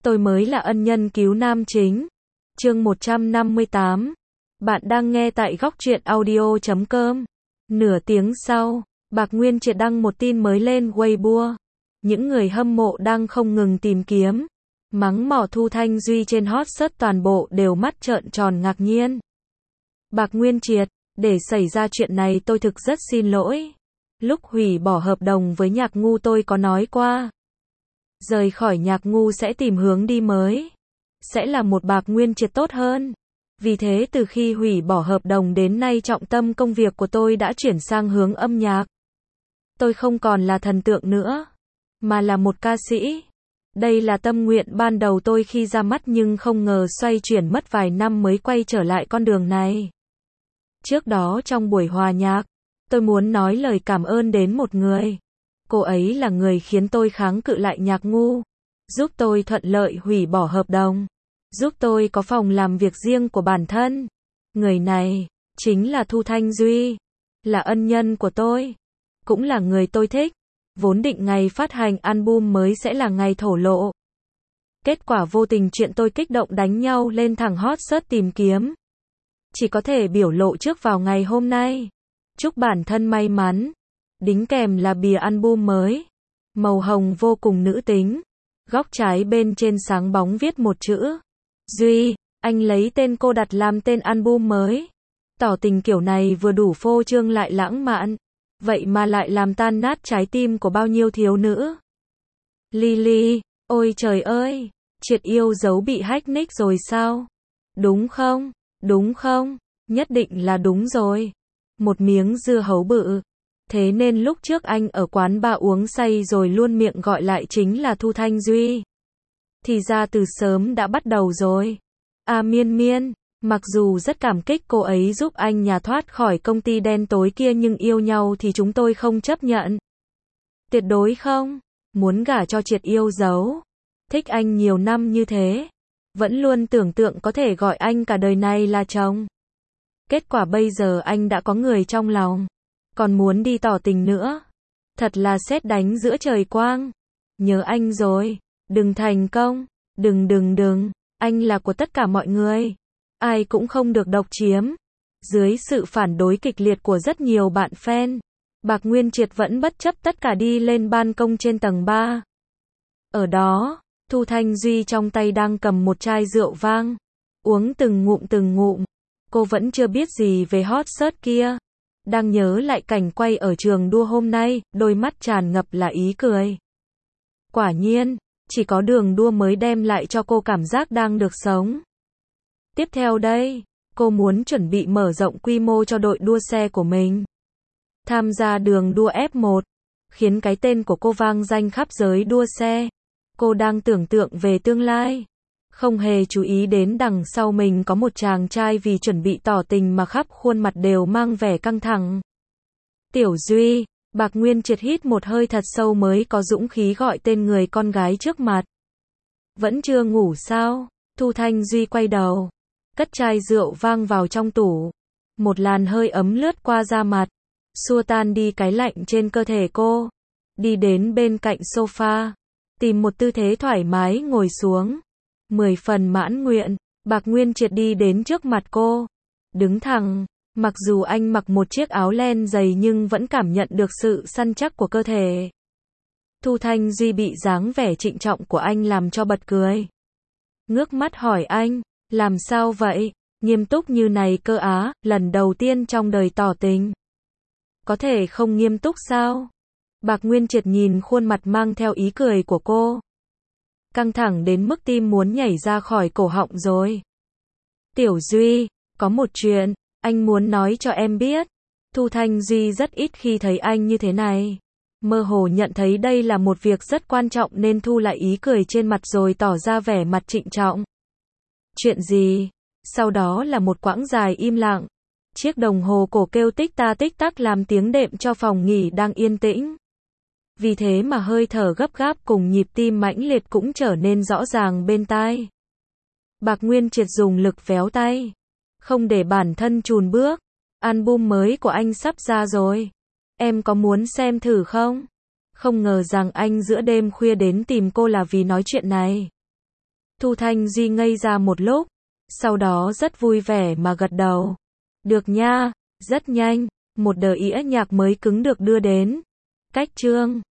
tôi mới là ân nhân cứu nam chính. Chương 158. Bạn đang nghe tại góc truyện audio.com. Nửa tiếng sau, Bạc Nguyên Triệt đăng một tin mới lên Weibo. Những người hâm mộ đang không ngừng tìm kiếm, mắng mỏ Thu Thanh Duy trên hot search toàn bộ đều mắt trợn tròn ngạc nhiên. Bạc Nguyên Triệt, để xảy ra chuyện này tôi thực rất xin lỗi. Lúc hủy bỏ hợp đồng với Nhạc Ngu tôi có nói qua, rời khỏi Nhạc Ngu sẽ tìm hướng đi mới, sẽ là một Bạc Nguyên Triệt tốt hơn. Vì thế từ khi hủy bỏ hợp đồng đến nay trọng tâm công việc của tôi đã chuyển sang hướng âm nhạc. Tôi không còn là thần tượng nữa, mà là một ca sĩ. Đây là tâm nguyện ban đầu tôi khi ra mắt nhưng không ngờ xoay chuyển mất vài năm mới quay trở lại con đường này. Trước đó trong buổi hòa nhạc, tôi muốn nói lời cảm ơn đến một người. Cô ấy là người khiến tôi kháng cự lại Nhạc Ngu, giúp tôi thuận lợi hủy bỏ hợp đồng, giúp tôi có phòng làm việc riêng của bản thân. Người này chính là Thu Thanh Duy, là ân nhân của tôi, cũng là người tôi thích. Vốn định ngày phát hành album mới sẽ là ngày thổ lộ. Kết quả vô tình chuyện tôi kích động đánh nhau lên thẳng hot search tìm kiếm. Chỉ có thể biểu lộ trước vào ngày hôm nay. Chúc bản thân may mắn. Đính kèm là bìa album mới. Màu hồng vô cùng nữ tính. Góc trái bên trên sáng bóng viết một chữ. Duy, anh lấy tên cô đặt làm tên album mới. Tỏ tình kiểu này vừa đủ phô trương lại lãng mạn. Vậy mà lại làm tan nát trái tim của bao nhiêu thiếu nữ. Lily, ôi trời ơi, Triệt yêu dấu bị hack nick rồi sao? Đúng không? Đúng không? Nhất định là đúng rồi. Một miếng dưa hấu bự. Thế nên lúc trước anh ở quán bar uống say rồi luôn miệng gọi lại chính là Thu Thanh Duy. Thì ra từ sớm đã bắt đầu rồi. À Miên Miên, mặc dù rất cảm kích cô ấy giúp anh nhà thoát khỏi công ty đen tối kia nhưng yêu nhau thì chúng tôi không chấp nhận. Tuyệt đối không. Muốn gả cho Triệt yêu dấu. Thích anh nhiều năm như thế. Vẫn luôn tưởng tượng có thể gọi anh cả đời này là chồng. Kết quả bây giờ anh đã có người trong lòng. Còn muốn đi tỏ tình nữa. Thật là sét đánh giữa trời quang. Nhớ anh rồi. Đừng thành công. Đừng. Anh là của tất cả mọi người. Ai cũng không được độc chiếm. Dưới sự phản đối kịch liệt của rất nhiều bạn fan, Bạc Nguyên Triệt vẫn bất chấp tất cả đi lên ban công trên tầng 3. Ở đó, Thu Thanh Duy trong tay đang cầm một chai rượu vang, uống từng ngụm. Cô vẫn chưa biết gì về hot search kia. Đang nhớ lại cảnh quay ở trường đua hôm nay, đôi mắt tràn ngập là ý cười. Quả nhiên, chỉ có đường đua mới đem lại cho cô cảm giác đang được sống. Tiếp theo đây, cô muốn chuẩn bị mở rộng quy mô cho đội đua xe của mình. Tham gia đường đua F1, khiến cái tên của cô vang danh khắp giới đua xe. Cô đang tưởng tượng về tương lai, không hề chú ý đến đằng sau mình có một chàng trai vì chuẩn bị tỏ tình mà khắp khuôn mặt đều mang vẻ căng thẳng. Tiểu Duy, Bạc Nguyên Triệt hít một hơi thật sâu mới có dũng khí gọi tên người con gái trước mặt. Vẫn chưa ngủ sao? Thu Thanh Duy quay đầu, cất chai rượu vang vào trong tủ. Một làn hơi ấm lướt qua da mặt, xua tan đi cái lạnh trên cơ thể cô. Đi đến bên cạnh sofa, tìm một tư thế thoải mái ngồi xuống. 10 phần mãn nguyện, Bạc Nguyên Triệt đi đến trước mặt cô. Đứng thẳng, mặc dù anh mặc một chiếc áo len dày nhưng vẫn cảm nhận được sự săn chắc của cơ thể. Thu Thanh Duy bị dáng vẻ trịnh trọng của anh làm cho bật cười. Ngước mắt hỏi anh, làm sao vậy? Nghiêm túc như này cơ á, lần đầu tiên trong đời tỏ tình. Có thể không nghiêm túc sao? Bạc Nguyên Triệt nhìn khuôn mặt mang theo ý cười của cô. Căng thẳng đến mức tim muốn nhảy ra khỏi cổ họng rồi. Tiểu Duy, có một chuyện, anh muốn nói cho em biết. Thu Thanh Duy rất ít khi thấy anh như thế này. Mơ hồ nhận thấy đây là một việc rất quan trọng nên thu lại ý cười trên mặt rồi tỏ ra vẻ mặt trịnh trọng. Chuyện gì? Sau đó là một quãng dài im lặng. Chiếc đồng hồ cổ kêu tích ta tích tắc làm tiếng đệm cho phòng nghỉ đang yên tĩnh. Vì thế mà hơi thở gấp gáp cùng nhịp tim mãnh liệt cũng trở nên rõ ràng bên tai. Bạc Nguyên Triệt dùng lực véo tay, không để bản thân chùn bước. Album mới của anh sắp ra rồi. Em có muốn xem thử không? Không ngờ rằng anh giữa đêm khuya đến tìm cô là vì nói chuyện này. Thu Thanh Duy ngây ra một lúc, sau đó rất vui vẻ mà gật đầu. Được nha, rất nhanh, một đợt ĩa nhạc mới cứng được đưa đến. Cách chương